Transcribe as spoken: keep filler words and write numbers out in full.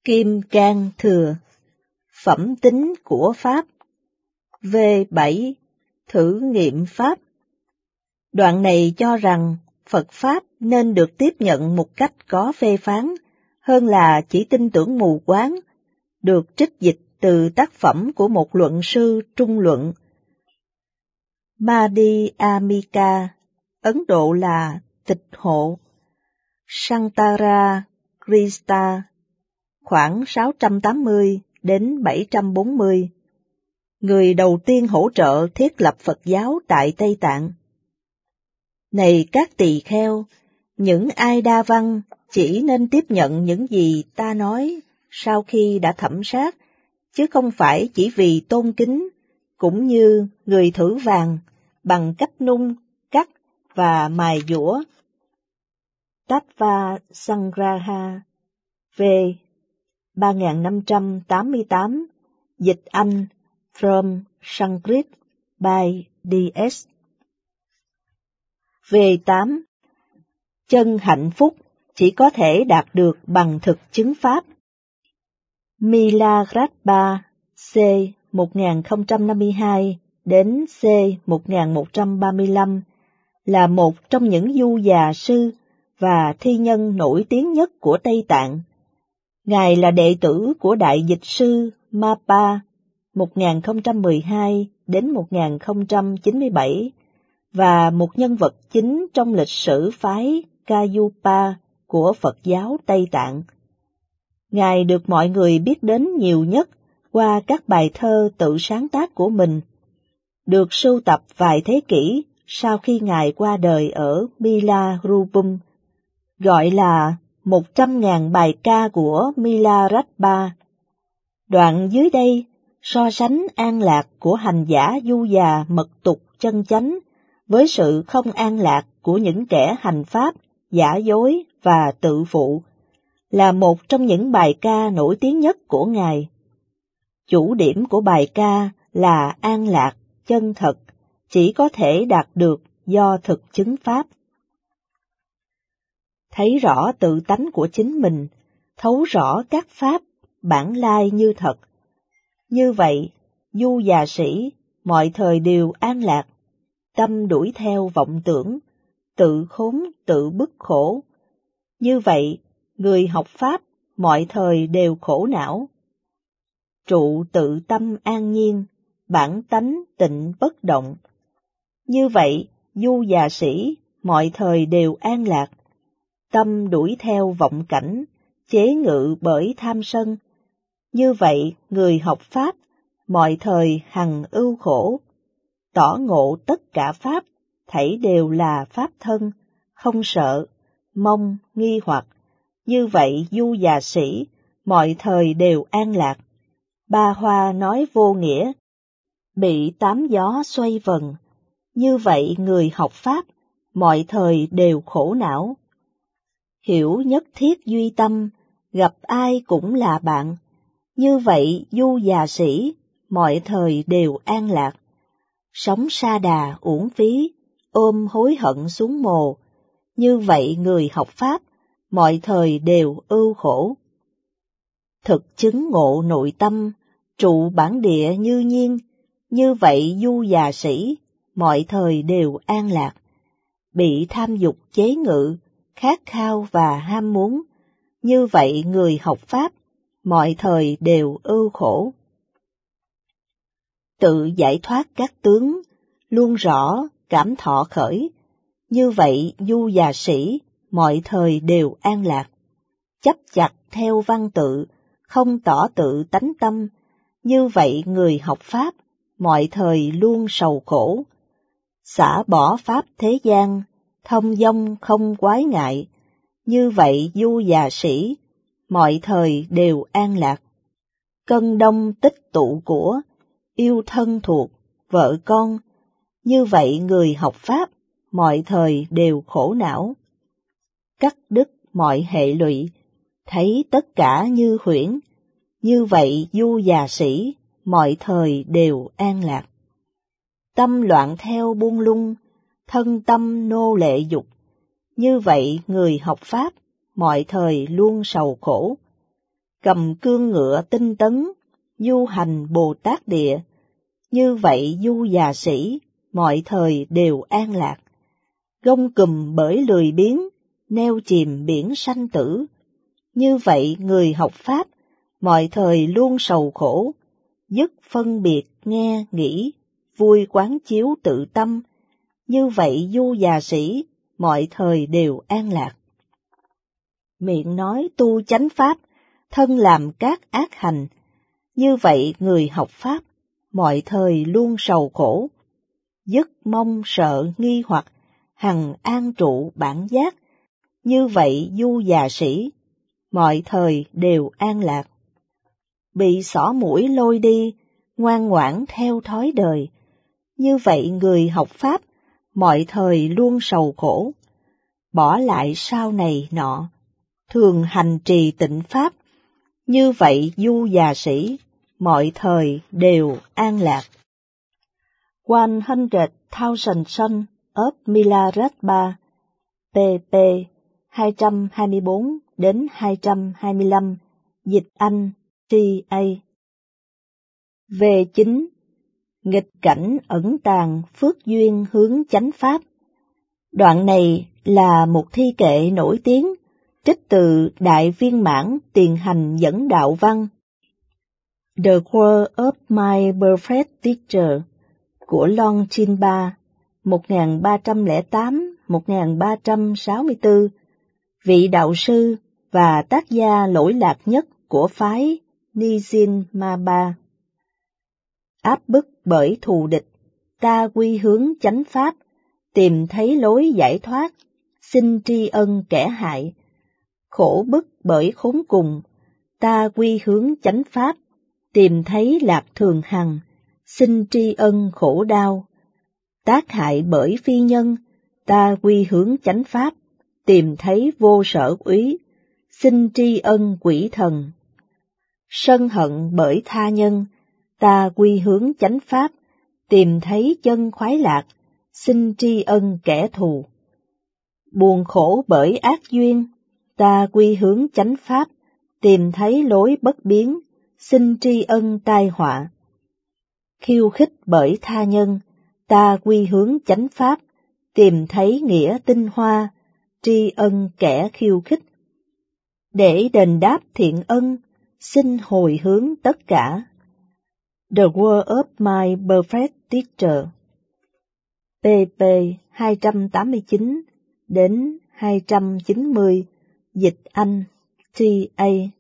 Kim Cang Thừa. Phẩm tính của Pháp. V bảy. Thử nghiệm Pháp. Đoạn này cho rằng Phật Pháp nên được tiếp nhận một cách có phê phán, hơn là chỉ tin tưởng mù quáng, được trích dịch từ tác phẩm của một luận sư trung luận. Madhyamika, Ấn Độ là tịch hộ. Shankara Krista, khoảng sáu trăm tám mươi đến bảy trăm bốn mươi, người đầu tiên hỗ trợ thiết lập Phật giáo tại Tây Tạng. Này các tỳ kheo, những ai đa văn chỉ nên tiếp nhận những gì ta nói sau khi đã thẩm sát, chứ không phải chỉ vì tôn kính, cũng như người thử vàng bằng cách nung, cắt và mài dũa. Tattva Sangraha, V ba nghìn năm trăm tám mươi tám, dịch Anh, from Sanskrit by D S V tám. Chân hạnh phúc chỉ có thể đạt được bằng thực chứng Pháp. Milarepa, C một nghìn không trăm năm mươi hai đến C một nghìn một trăm ba mươi lăm, là một trong những du già sư và thi nhân nổi tiếng nhất của Tây Tạng. Ngài là đệ tử của Đại Dịch sư Mapa một nghìn không trăm mười hai đến một nghìn không trăm chín mươi bảy và một nhân vật chính trong lịch sử phái Kayupa của Phật giáo Tây Tạng. Ngài được mọi người biết đến nhiều nhất qua các bài thơ tự sáng tác của mình, được sưu tập vài thế kỷ sau khi Ngài qua đời ở Milarupum, gọi là một trăm ngàn bài ca của Milarepa. Đoạn dưới đây so sánh an lạc của hành giả du già mật tục chân chánh với sự không an lạc của những kẻ hành pháp, giả dối và tự phụ, là một trong những bài ca nổi tiếng nhất của Ngài. Chủ điểm của bài ca là an lạc, chân thật, chỉ có thể đạt được do thực chứng Pháp. Thấy rõ tự tánh của chính mình, thấu rõ các pháp, bản lai như thật. Như vậy, du già sĩ, mọi thời đều an lạc, tâm đuổi theo vọng tưởng, tự khốn tự bức khổ. Như vậy, người học Pháp, mọi thời đều khổ não. Trụ tự tâm an nhiên, bản tánh tịnh bất động. Như vậy, du già sĩ, mọi thời đều an lạc, tâm đuổi theo vọng cảnh, chế ngự bởi tham sân. Như vậy, người học Pháp, mọi thời hằng ưu khổ, tỏ ngộ tất cả Pháp, thảy đều là Pháp thân, không sợ, mong, nghi hoặc. Như vậy, du già sĩ, mọi thời đều an lạc. Ba Hoa nói vô nghĩa, bị tám gió xoay vần. Như vậy, người học Pháp, mọi thời đều khổ não. Hiểu nhất thiết duy tâm, gặp ai cũng là bạn. Như vậy, du già sĩ, mọi thời đều an lạc. Sống sa đà uổng phí, ôm hối hận xuống mồ. Như vậy, người học Pháp, mọi thời đều ưu khổ. Thực chứng ngộ nội tâm, trụ bản địa như nhiên. Như vậy, du già sĩ, mọi thời đều an lạc. Bị tham dục chế ngự, khát khao và ham muốn. Như vậy, người học Pháp, mọi thời đều ưu khổ. Tự giải thoát các tướng, luôn rõ, cảm thọ khởi. Như vậy, du già sĩ, mọi thời đều an lạc. Chấp chặt theo văn tự, không tỏ tự tánh tâm. Như vậy, người học Pháp, mọi thời luôn sầu khổ. Xả bỏ pháp thế gian, thông dong không quái ngại. Như vậy, du già sĩ, mọi thời đều an lạc. Cân đông tích tụ của, yêu thân thuộc, vợ con. Như vậy, người học Pháp, mọi thời đều khổ não. Cắt đứt mọi hệ lụy, thấy tất cả như huyễn. Như vậy, du già sĩ, mọi thời đều an lạc. Tâm loạn theo buông lung, thân tâm nô lệ dục. Như vậy, người học Pháp, mọi thời luôn sầu khổ. cầm cương ngựa tinh tấn, du hành Bồ Tát địa, như vậy du già sĩ, mọi thời đều an lạc. Gông cùm bởi lười biếng, neo chìm biển sanh tử, như vậy người học Pháp, mọi thời luôn sầu khổ, dứt phân biệt nghe nghĩ, vui quán chiếu tự tâm, như vậy du già sĩ, mọi thời đều an lạc. Miệng nói tu chánh Pháp, thân làm các ác hành, như vậy người học Pháp, mọi thời luôn sầu khổ, dứt mong sợ nghi hoặc, hằng an trụ bản giác, như vậy du già sĩ, mọi thời đều an lạc. Bị xỏ mũi lôi đi, ngoan ngoãn theo thói đời, như vậy người học Pháp, mọi thời luôn sầu khổ, bỏ lại sau này nọ, thường hành trì tịnh Pháp, như vậy du già sĩ, mọi thời đều an lạc. One hundred thousand Sons of Milarepa, pp hai trăm hai mươi bốn đến hai trăm hai mươi lăm, dịch Anh, T A. Về chính, nghịch cảnh ẩn tàng phước duyên hướng chánh Pháp. Đoạn này là một thi kệ nổi tiếng, trích từ Đại Viên Mãn Tiền Hành Dẫn Đạo Văn, The Word of My Perfect Teacher, của Longchenpa, một nghìn ba trăm lẻ tám đến một nghìn ba trăm sáu mươi tư, vị đạo sư và tác gia lỗi lạc nhất của phái Nizin Maba. Áp bức bởi thù địch, ta quy hướng chánh Pháp, tìm thấy lối giải thoát, xin tri ân kẻ hại. Khổ bức bởi khốn cùng, ta quy hướng chánh Pháp, tìm thấy lạc thường hằng, xin tri ân khổ đau. Tác hại bởi phi nhân, ta quy hướng chánh Pháp, tìm thấy vô sở úy, xin tri ân quỷ thần. Sân hận bởi tha nhân, ta quy hướng chánh Pháp, tìm thấy chân khoái lạc, xin tri ân kẻ thù. Buồn khổ bởi ác duyên, ta quy hướng chánh Pháp, tìm thấy lối bất biến, xin tri ân tai họa. Khiêu khích bởi tha nhân, ta quy hướng chánh Pháp, tìm thấy nghĩa tinh hoa, tri ân kẻ khiêu khích. Để đền đáp thiện ân, xin hồi hướng tất cả. The Word of My Perfect Teacher, pp hai trăm tám mươi chín đến hai trăm chín mươi, dịch Anh, T A.